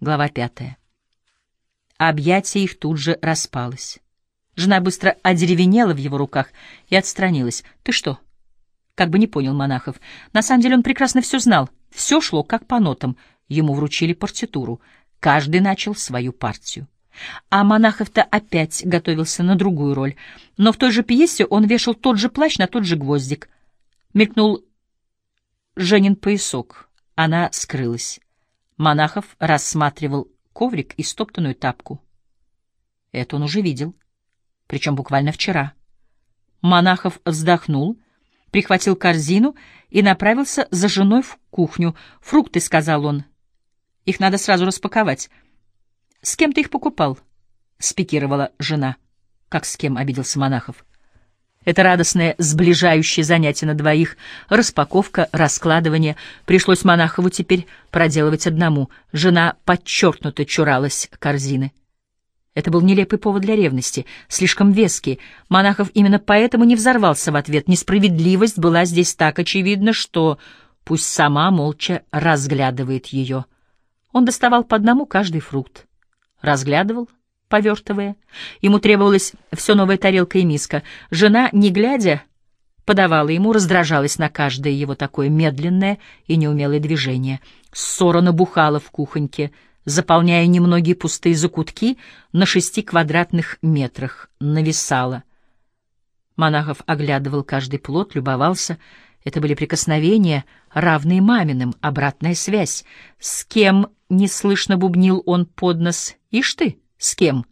Глава 5. Объятие их тут же распалось. Жена быстро одеревенела в его руках и отстранилась. «Ты что?» Как бы не понял Монахов. На самом деле он прекрасно все знал. Все шло как по нотам. Ему вручили партитуру. Каждый начал свою партию. А Монахов-то опять готовился на другую роль. Но в той же пьесе он вешал тот же плащ на тот же гвоздик. Мелькнул Женин поясок. Она скрылась. Монахов рассматривал коврик и стоптанную тапку. Это он уже видел. Причем буквально вчера. Монахов вздохнул, прихватил корзину и направился за женой в кухню. «Фрукты», — сказал он. «Их надо сразу распаковать». «С кем ты их покупал?» — спикировала жена. «Как с кем?» — обиделся Монахов. Это радостное сближающее занятие на двоих, распаковка, раскладывание, пришлось Монахову теперь проделывать одному. Жена подчеркнуто чуралась корзины. Это был нелепый повод для ревности, слишком веский. Монахов именно поэтому не взорвался в ответ. Несправедливость была здесь так очевидна, что пусть сама молча разглядывает ее. Он доставал по одному каждый фрукт. Разглядывал, повертывая. Ему требовалась все новая тарелка и миска. Жена, не глядя, подавала ему, раздражалась на каждое его такое медленное и неумелое движение. Ссора набухала в кухоньке, заполняя немногие пустые закутки на 6 квадратных метрах, нависала. Монахов оглядывал каждый плод, любовался. Это были прикосновения, равные маминым, обратная связь. «С кем?» — неслышно бубнил он под нос. «Ишь ты, с кем?»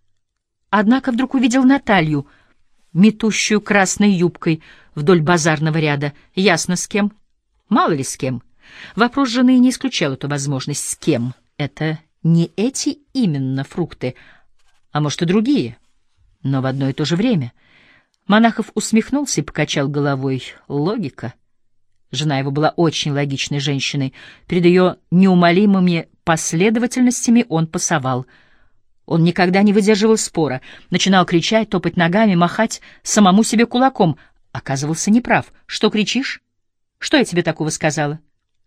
Однако вдруг увидел Наталью, метущую красной юбкой вдоль базарного ряда. Ясно, с кем. Мало ли с кем. Вопрос жены не исключал эту возможность. С кем? Это не эти именно фрукты, а может и другие, но в одно и то же время. Монахов усмехнулся и покачал головой. Логика. Жена его была очень логичной женщиной. Перед ее неумолимыми последовательностями он пасовал. Он никогда не выдерживал спора, начинал кричать, топать ногами, махать самому себе кулаком. Оказывался неправ. «Что кричишь? Что я тебе такого сказала?»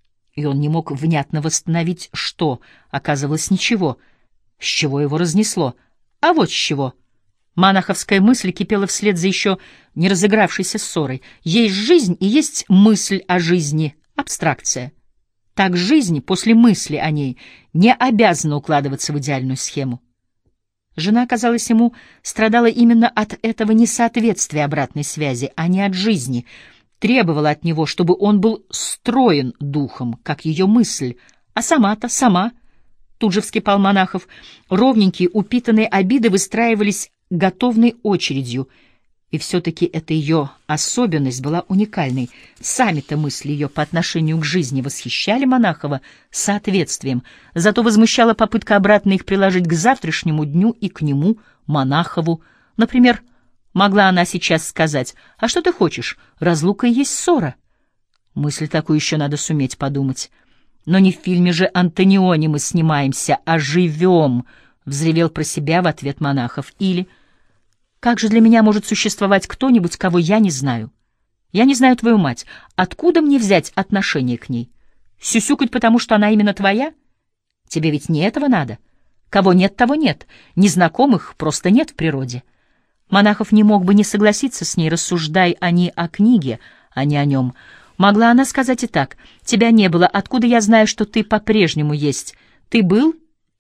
И он не мог внятно восстановить, что. Оказывалось, ничего. С чего его разнесло? А вот с чего. Монаховская мысль кипела вслед за еще не разыгравшейся ссорой. Есть жизнь и есть мысль о жизни, абстракция. Так жизнь после мысли о ней не обязана укладываться в идеальную схему. Жена, казалось ему, страдала именно от этого несоответствия обратной связи, а не от жизни, требовала от него, чтобы он был строен духом, как ее мысль, а сама-то, сама. Тут же вскипал Монахов. Ровненькие, упитанные обиды выстраивались готовной очередью, и все-таки эта ее особенность была уникальной. Сами-то мысли ее по отношению к жизни восхищали Монахова соответствием, зато возмущала попытка обратно их приложить к завтрашнему дню и к нему, Монахову. Например, могла она сейчас сказать: «А что ты хочешь? Разлука и есть ссора». Мысль такую еще надо суметь подумать. «Но не в фильме же Антониони мы снимаемся, а живем», — взревел про себя в ответ Монахов. Или: «Как же для меня может существовать кто-нибудь, кого я не знаю? Я не знаю твою мать. Откуда мне взять отношение к ней? Сюсюкать, потому что она именно твоя? Тебе ведь не этого надо. Кого нет, того нет. Незнакомых просто нет в природе». Монахов не мог бы не согласиться с ней, рассуждай они о книге, а не о нем. Могла она сказать и так: «Тебя не было, откуда я знаю, что ты по-прежнему есть? Ты был,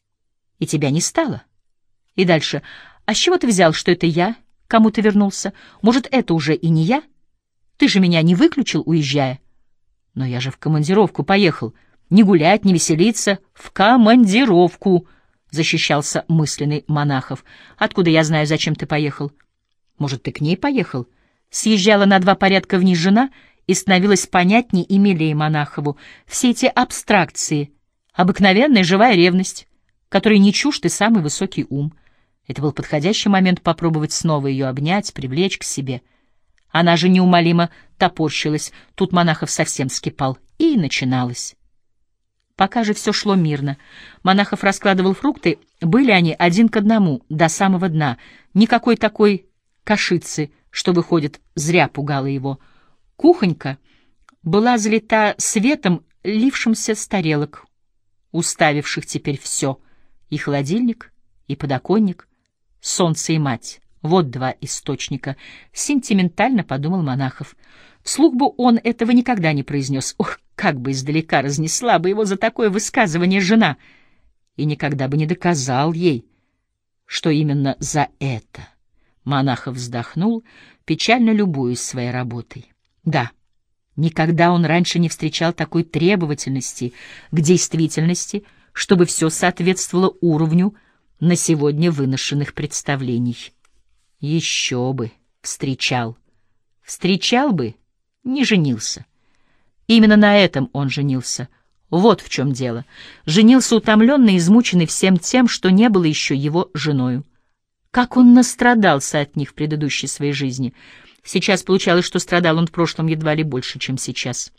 и тебя не стало». И дальше: «А с чего ты взял, что это я, кому ты вернулся? Может, это уже и не я? Ты же меня не выключил, уезжая». «Но я же в командировку поехал. Не гулять, не веселиться. В командировку», — защищался мысленный Монахов. «Откуда я знаю, зачем ты поехал? Может, ты к ней поехал?» Съезжала на 2 порядка вниз жена и становилась понятней и милее Монахову. Все эти абстракции, обыкновенная живая ревность, которой не чужд и самый высокий ум. Это был подходящий момент попробовать снова ее обнять, привлечь к себе. Она же неумолимо топорщилась. Тут Монахов совсем вскипал. И начиналось. Пока же все шло мирно. Монахов раскладывал фрукты, были они один к одному, до самого дна. Никакой такой кашицы, что, выходит, зря пугало его. Кухонька была залита светом, лившимся с тарелок. уставивших теперь все — и холодильник, и подоконник, солнце и мать. Вот два источника, — сентиментально подумал Монахов. Вслух бы он этого никогда не произнес. Ох, как бы издалека разнесла бы его за такое высказывание жена! И никогда бы не доказал ей, что именно за это. Монахов вздохнул, печально любуясь своей работой. Да, никогда он раньше не встречал такой требовательности к действительности, чтобы все соответствовало уровню на сегодня выношенных представлений. Еще бы встречал. Встречал бы, не женился. Именно на этом он женился. Вот в чем дело. Женился утомленный, измученный всем тем, что не было еще его женою. Как он настрадался от них в предыдущей своей жизни. Сейчас получалось, что страдал он в прошлом едва ли больше, чем сейчас.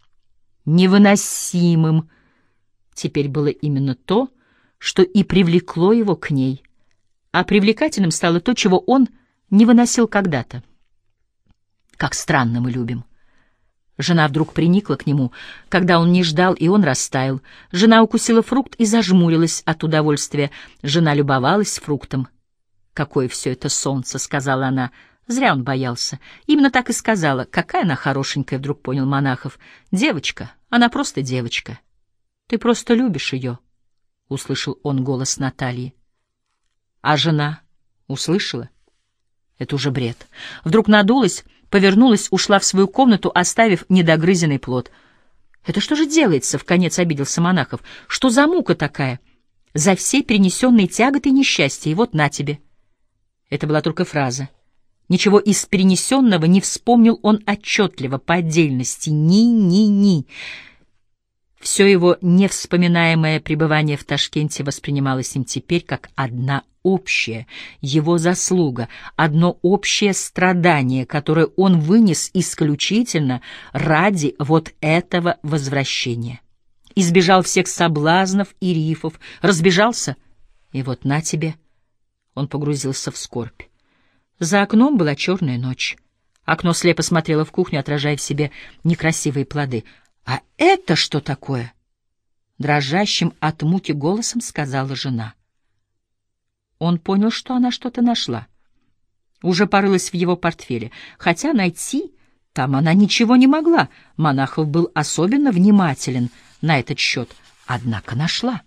Невыносимым теперь было именно то, что и привлекло его к ней, а привлекательным стало то, чего он не выносил когда-то. Как странно мы любим. Жена вдруг приникла к нему, когда он не ждал, и он растаял. Жена укусила фрукт и зажмурилась от удовольствия. Жена любовалась фруктом. «Какое все это солнце!» — сказала она. Зря он боялся. Именно так и сказала. «Какая она хорошенькая!» — вдруг понял Монахов. «Девочка. Она просто девочка. Ты просто любишь ее!» — услышал он голос Натальи. А жена услышала? Это уже бред. Вдруг надулась, повернулась, ушла в свою комнату, оставив недогрызенный плод. «Это что же делается?» — вконец обиделся Монахов. «Что за мука такая? За все перенесенные тяготы и несчастья, и вот на тебе». Это была только фраза. Ничего из перенесенного не вспомнил он отчетливо, по отдельности. Ни-ни-ни. Все его невспоминаемое пребывание в Ташкенте воспринималось им теперь как одна общая его заслуга, одно общее страдание, которое он вынес исключительно ради вот этого возвращения. Избежал всех соблазнов и рифов, разбежался, и вот на тебе. Он погрузился в скорбь. За окном была черная ночь. Окно слепо смотрело в кухню, отражая в себе некрасивые плоды. «А это что такое?» — дрожащим от муки голосом сказала жена. Он понял, что она что-то нашла. Уже порылась в его портфеле, хотя найти там она ничего не могла. Монахов был особенно внимателен на этот счет, однако нашла.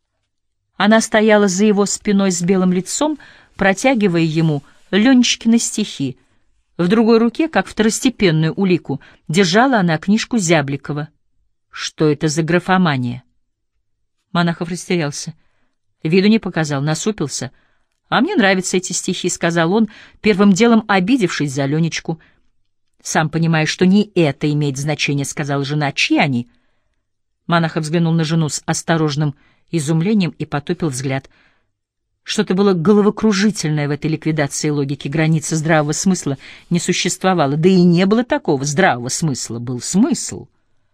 Она стояла за его спиной с белым лицом, протягивая ему Ленечкины стихи. В другой руке, как второстепенную улику, держала она книжку Зябликова. Что это за графомания? Монахов растерялся. Виду не показал, насупился. «А мне нравятся эти стихи», — сказал он, первым делом обидевшись за Ленечку. «Сам понимаешь, что не это имеет значение», — сказала жена. «Чьи они?» Монахов взглянул на жену с осторожным изумлением и потупил взгляд. Что-то было головокружительное в этой ликвидации логики. Границы здравого смысла не существовало. Да и не было такого здравого смысла. Был смысл.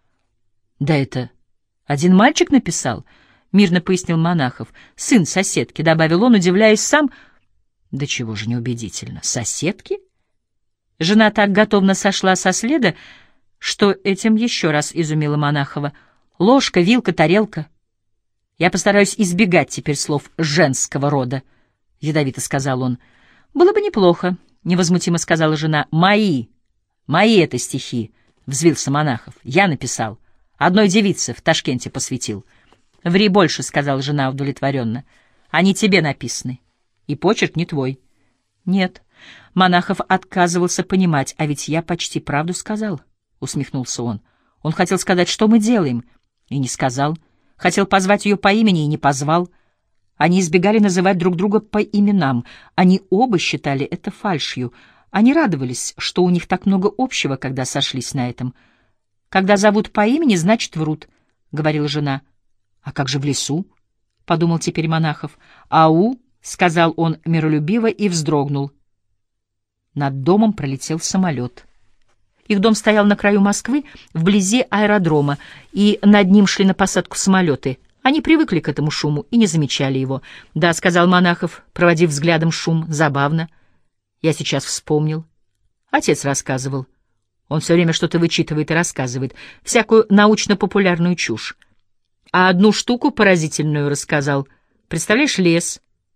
«Да это один мальчик написал», — мирно пояснил Монахов. «Сын соседки», — добавил он, удивляясь сам. «Да чего же неубедительно. Соседки?» Жена так готовно сошла со следа, что этим еще раз изумила Монахова. «Ложка, вилка, тарелка. Я постараюсь избегать теперь слов женского рода», — ядовито сказал он. «Было бы неплохо», — невозмутимо сказала жена. «Мои это стихи», — взвился Монахов. «Я написал. Одной девице в Ташкенте посвятил». «Ври больше», — сказала жена удовлетворенно. «Они тебе написаны. И почерк не твой». «Нет». Монахов отказывался понимать. «А ведь я почти правду сказал», — усмехнулся он. «Он хотел сказать, что мы делаем, и не сказал. Хотел позвать ее по имени и не позвал. Они избегали называть друг друга по именам. Они оба считали это фальшью. Они радовались, что у них так много общего, когда сошлись на этом. «Когда зовут по имени, значит, врут», — говорила жена. «А как же в лесу?» — подумал теперь Монахов. «Ау», — сказал он миролюбиво и вздрогнул. Над домом пролетел самолет. Их дом стоял на краю Москвы, вблизи аэродрома, и над ним шли на посадку самолеты. Они привыкли к этому шуму и не замечали его. «Да», — сказал Монахов, проводив взглядом шум, — «забавно. Я сейчас вспомнил. Отец рассказывал. Он все время что-то вычитывает и рассказывает, всякую научно-популярную чушь. А одну штуку поразительную рассказал. Представляешь, лес.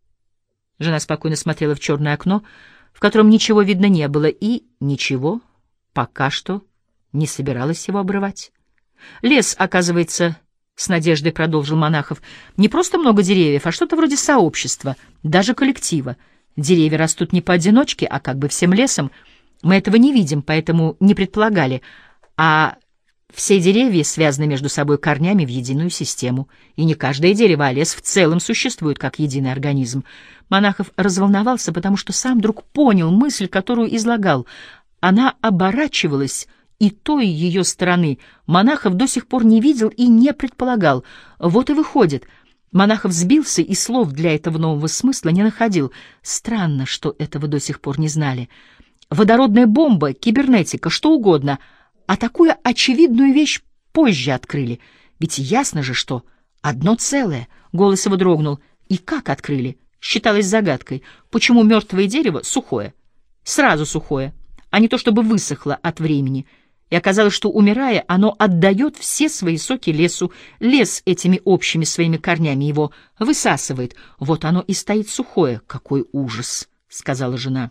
Жена спокойно смотрела в черное окно, в котором ничего видно не было, и ничего пока что не собиралась его обрывать. Лес, оказывается, с надеждой продолжил Монахов, не просто много деревьев, а что-то вроде сообщества, даже коллектива. Деревья растут не поодиночке, а как бы всем лесом. Мы этого не видим, поэтому не предполагали. А все деревья связаны между собой корнями в единую систему. И не каждое дерево, а лес в целом существует как единый организм. Монахов разволновался, потому что сам вдруг понял мысль, которую излагал. Она оборачивалась, и той ее стороны Монахов до сих пор не видел и не предполагал. Вот и выходит. Монахов сбился и слов для этого нового смысла не находил. Странно, что этого до сих пор не знали. Водородная бомба, кибернетика, что угодно. А такую очевидную вещь позже открыли. Ведь ясно же, что одно целое. Голос его дрогнул. И как открыли? Считалось загадкой. Почему мертвое дерево сухое? Сразу сухое, а не то чтобы высохло от времени. И оказалось, что, умирая, оно отдает все свои соки лесу. Лес этими общими своими корнями его высасывает. Вот оно и стоит сухое. Какой ужас, — сказала жена.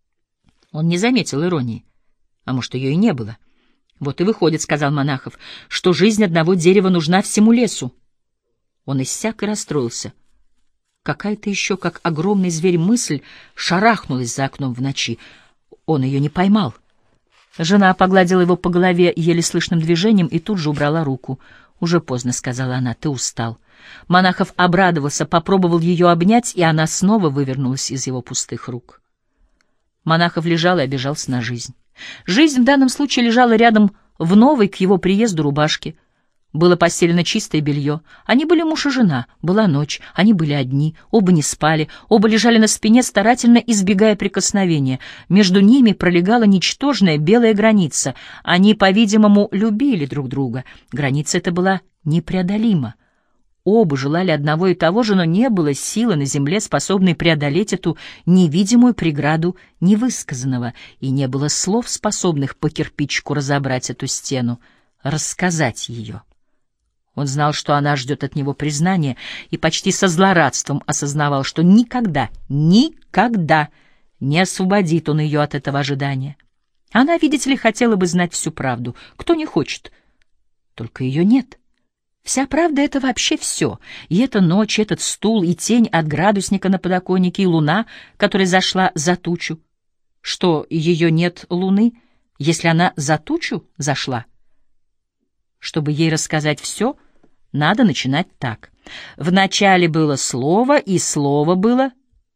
Он не заметил иронии. А может, ее и не было. Вот и выходит, — сказал Монахов, — что жизнь одного дерева нужна всему лесу. Он иссяк и расстроился. Какая-то еще, как огромный зверь, мысль шарахнулась за окном в ночи. Он ее не поймал. Жена погладила его по голове еле слышным движением и тут же убрала руку. «Уже поздно», — сказала она, — «ты устал». Монахов обрадовался, попробовал ее обнять, и она снова вывернулась из его пустых рук. Монахов лежал и обижался на жизнь. Жизнь в данном случае лежала рядом в новой к его приезду рубашке. Было постелено чистое белье. Они были муж и жена. Была ночь. Они были одни. Оба не спали. Оба лежали на спине, старательно избегая прикосновения. Между ними пролегала ничтожная белая граница. Они, по-видимому, любили друг друга. Граница эта была непреодолима. Оба желали одного и того же, но не было силы на земле, способной преодолеть эту невидимую преграду невысказанного, и не было слов, способных по кирпичику разобрать эту стену, рассказать ее. Он знал, что она ждет от него признания, и почти со злорадством осознавал, что никогда, никогда не освободит он ее от этого ожидания. Она, видите ли, хотела бы знать всю правду. Кто не хочет? Только ее нет. Вся правда — это вообще все. И эта ночь, этот стул, и тень от градусника на подоконнике, и луна, которая зашла за тучу. Что, ее нет луны, если она за тучу зашла? Чтобы ей рассказать все, надо начинать так. Вначале было слово, и слово было...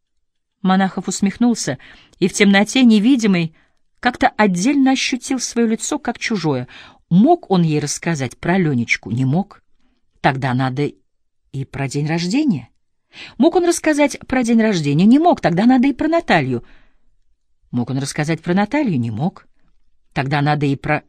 Монахов усмехнулся, и в темноте невидимой как-то отдельно ощутил свое лицо как чужое. Мог он ей рассказать про Ленечку? Не мог. Тогда надо и про день рождения. Мог он рассказать про день рождения? Не мог. Тогда надо и про Наталью. Мог он рассказать про Наталью? Не мог. Тогда надо и про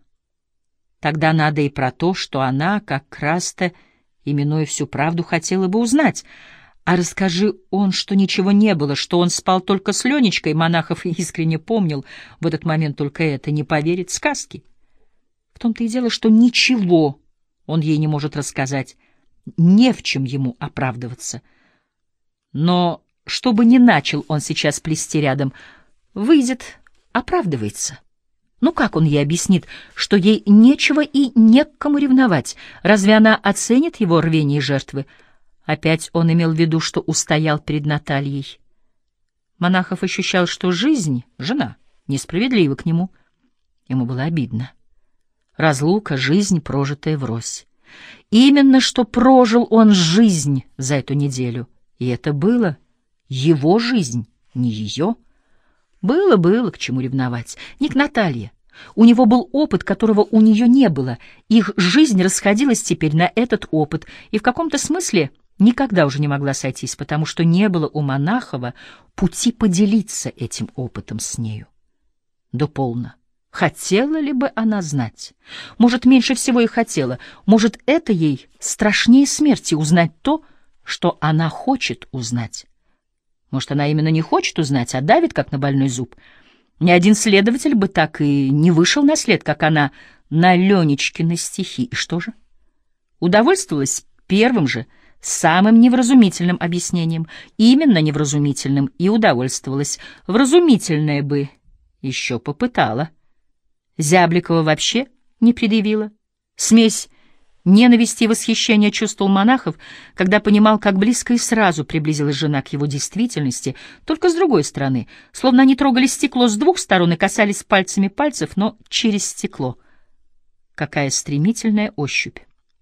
то, что она как раз-то, именуя всю правду, хотела бы узнать. А расскажи он, что ничего не было, что он спал только с Ленечкой, Монахов искренне помнил в этот момент только это, не поверит сказки. В том-то и дело, что ничего он ей не может рассказать, не в чем ему оправдываться. Но что бы ни начал он сейчас плести рядом, выйдет, оправдывается. Ну как он ей объяснит, что ей нечего и не к кому ревновать? Разве она оценит его рвение и жертвы? Опять он имел в виду, что устоял перед Натальей. Монахов ощущал, что жизнь, жена, несправедлива к нему. Ему было обидно. Разлука, жизнь, прожитая врозь. Именно что прожил он жизнь за эту неделю. И это было его жизнь, не ее. Было, к чему ревновать. Не к Наталье. У него был опыт, которого у нее не было. Их жизнь расходилась теперь на этот опыт, и в каком-то смысле никогда уже не могла сойтись, потому что не было у Монахова пути поделиться этим опытом с нею. Да полно. Хотела ли бы она знать? Может, меньше всего и хотела. Может, это ей страшнее смерти — узнать то, что она хочет узнать. Может, она именно не хочет узнать, а давит, как на больной зуб. Ни один следователь бы так и не вышел на след, как она, на Ленечкины стихи. И что же? Удовольствовалась первым же, самым невразумительным объяснением. Именно невразумительным и удовольствовалась. Вразумительное бы еще попытала. Зябликова вообще не предъявила. Смесь ненависти и восхищения чувствовал Монахов, когда понимал, как близко и сразу приблизилась жена к его действительности, только с другой стороны, словно они трогали стекло с двух сторон и касались пальцами пальцев, но через стекло. Какая стремительная ощупь!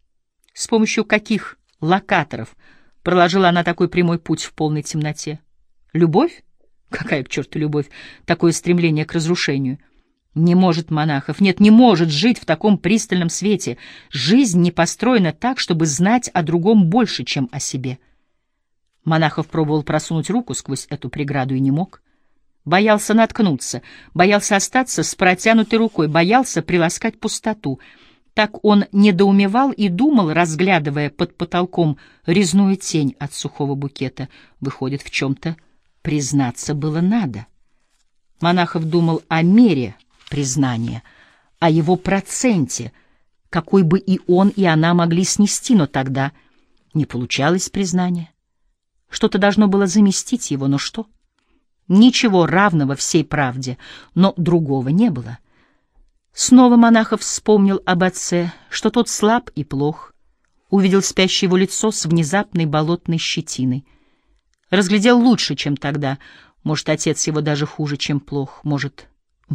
С помощью каких локаторов проложила она такой прямой путь в полной темноте? Любовь? Какая к черту любовь? Такое стремление к разрушению. Не может Монахов, нет, не может жить в таком пристальном свете. Жизнь не построена так, чтобы знать о другом больше, чем о себе. Монахов пробовал просунуть руку сквозь эту преграду и не мог. Боялся наткнуться, боялся остаться с протянутой рукой, боялся приласкать пустоту. Так он недоумевал и думал, разглядывая под потолком резную тень от сухого букета. Выходит, в чем-то признаться было надо. Монахов думал о мере признания, о его проценте, какой бы и он, и она могли снести, но тогда не получалось признания. Что-то должно было заместить его, но что? Ничего равного всей правде, но другого не было. Снова Монахов вспомнил об отце, что тот слаб и плох, увидел спящее его лицо с внезапной болотной щетиной. Разглядел лучше, чем тогда. Может, отец его даже хуже, чем плох. Может,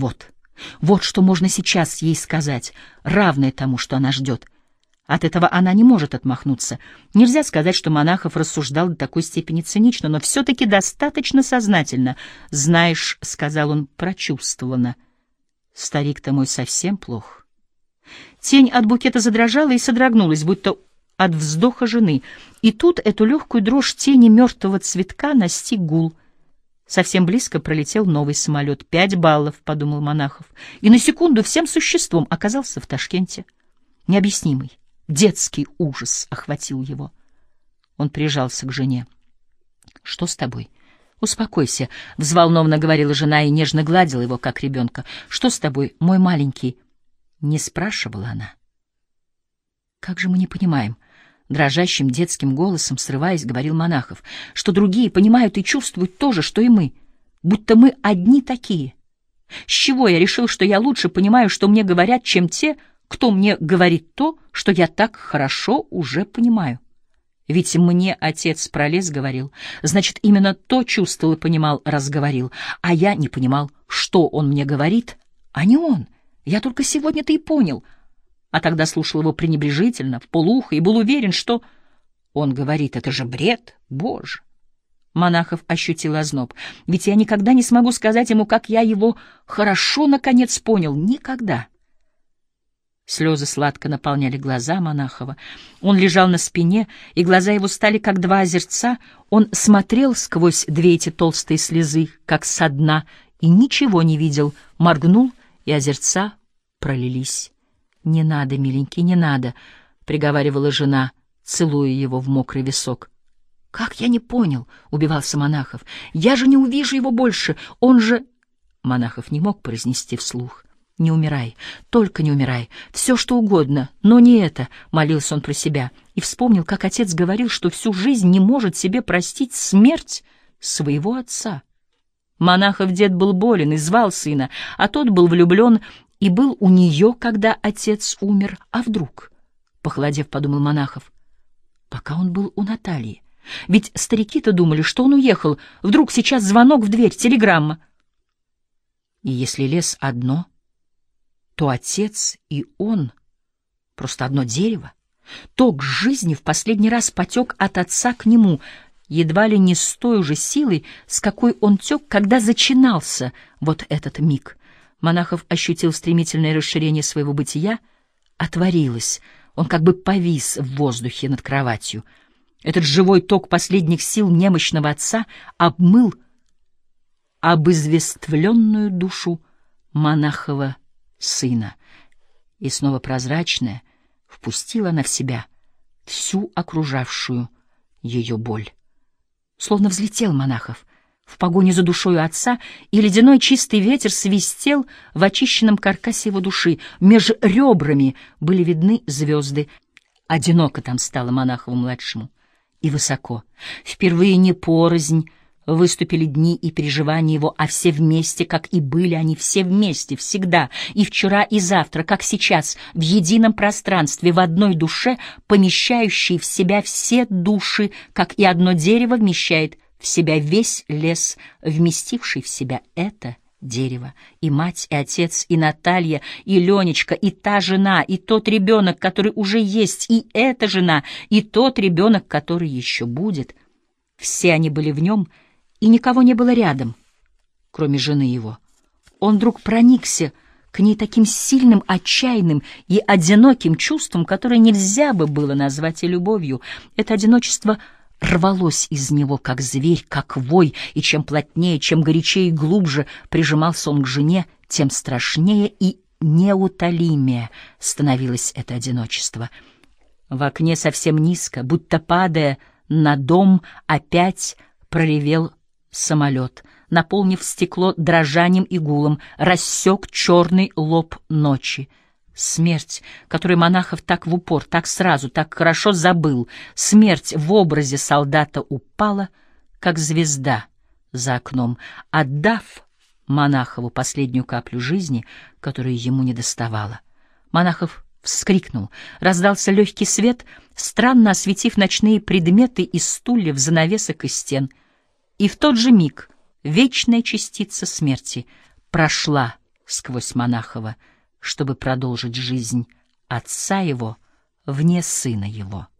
вот что можно сейчас ей сказать, равное тому, что она ждет. От этого она не может отмахнуться. Нельзя сказать, что Монахов рассуждал до такой степени цинично, но все-таки достаточно сознательно. «Знаешь, — сказал он прочувствованно, — старик-то мой совсем плох». Тень от букета задрожала и содрогнулась, будто от вздоха жены. И тут эту легкую дрожь тени мертвого цветка настиг гул. Совсем близко пролетел новый самолет. 5 баллов, — подумал Монахов, и на секунду всем существом оказался в Ташкенте. Необъяснимый, детский ужас охватил его. Он прижался к жене. — Что с тобой? — Успокойся, — взволнованно говорила жена и нежно гладила его, как ребенка. — Что с тобой, мой маленький? Не спрашивала она. — Как же мы не понимаем? Дрожащим детским голосом, срываясь, говорил Монахов, что другие понимают и чувствуют то же, что и мы, будто мы одни такие. С чего я решил, что я лучше понимаю, что мне говорят, чем те, кто мне говорит то, что я так хорошо уже понимаю? Ведь мне отец про лес говорил, значит, именно то чувствовал и понимал, раз говорил, а я не понимал, что он мне говорит, а не он. Я только сегодня-то и понял. А тогда слушал его пренебрежительно, вполуха, и был уверен, что... Он говорит, это же бред, Боже! Монахов ощутил озноб. Ведь я никогда не смогу сказать ему, как я его хорошо, наконец, понял. Никогда. Слезы сладко наполняли глаза Монахова. Он лежал на спине, и глаза его стали как 2 озерца. Он смотрел сквозь 2 эти толстые слезы, как со дна, и ничего не видел. Моргнул, и озерца пролились. «Не надо, миленький, не надо», — приговаривала жена, целуя его в мокрый висок. «Как я не понял?» — убивался Монахов. «Я же не увижу его больше, он же...» Монахов не мог произнести вслух. «Не умирай, только не умирай, все что угодно, но не это», — молился он про себя, и вспомнил, как отец говорил, что всю жизнь не может себе простить смерть своего отца. Монахов дед был болен и звал сына, а тот был влюблен и был у нее, когда отец умер. А вдруг? Похолодев, подумал Монахов. Пока он был у Натальи. Ведь старики-то думали, что он уехал. Вдруг сейчас звонок в дверь, телеграмма. И если лес одно, то отец и он — просто одно дерево. Ток жизни в последний раз потек от отца к нему, едва ли не с той же силой, с какой он тек, когда зачинался вот этот миг. Монахов ощутил стремительное расширение своего бытия, отворилось, он как бы повис в воздухе над кроватью. Этот живой ток последних сил немощного отца обмыл обызвествленную душу Монахова сына, и снова прозрачная впустила она в себя всю окружавшую ее боль. Словно взлетел Монахов в погоне за душою отца, и ледяной чистый ветер свистел в очищенном каркасе его души. Меж ребрами были видны звезды, Одиноко там стало Монахову-младшему. И высоко. Впервые не порознь выступили дни и переживания его, а все вместе, как и были они все вместе, всегда, и вчера, и завтра, как сейчас, в едином пространстве, в одной душе, помещающей в себя все души, как и одно дерево вмещает в себя весь лес, вместивший в себя это дерево. И мать, и отец, и Наталья, и Ленечка, и та жена, и тот ребенок, который уже есть, и эта жена, и тот ребенок, который еще будет. Все они были в нем, и никого не было рядом, кроме жены его. Он вдруг проникся к ней таким сильным, отчаянным и одиноким чувством, которое нельзя бы было назвать и любовью. Это одиночество рвалось из него, как зверь, как вой, и чем плотнее, чем горячее и глубже прижимался он к жене, тем страшнее и неутолимее становилось это одиночество. В окне совсем низко, будто падая на дом, опять проревел самолет, наполнив стекло дрожанием и гулом, рассек черный лоб ночи. Смерть, которую Монахов так в упор, так сразу, так хорошо забыл, смерть в образе солдата упала, как звезда за окном, отдав Монахову последнюю каплю жизни, которую ему недоставало. Монахов вскрикнул, раздался легкий свет, странно осветив ночные предметы из стульев, занавесок и стен. И в тот же миг вечная частица смерти прошла сквозь Монахова, чтобы продолжить жизнь отца его вне сына его.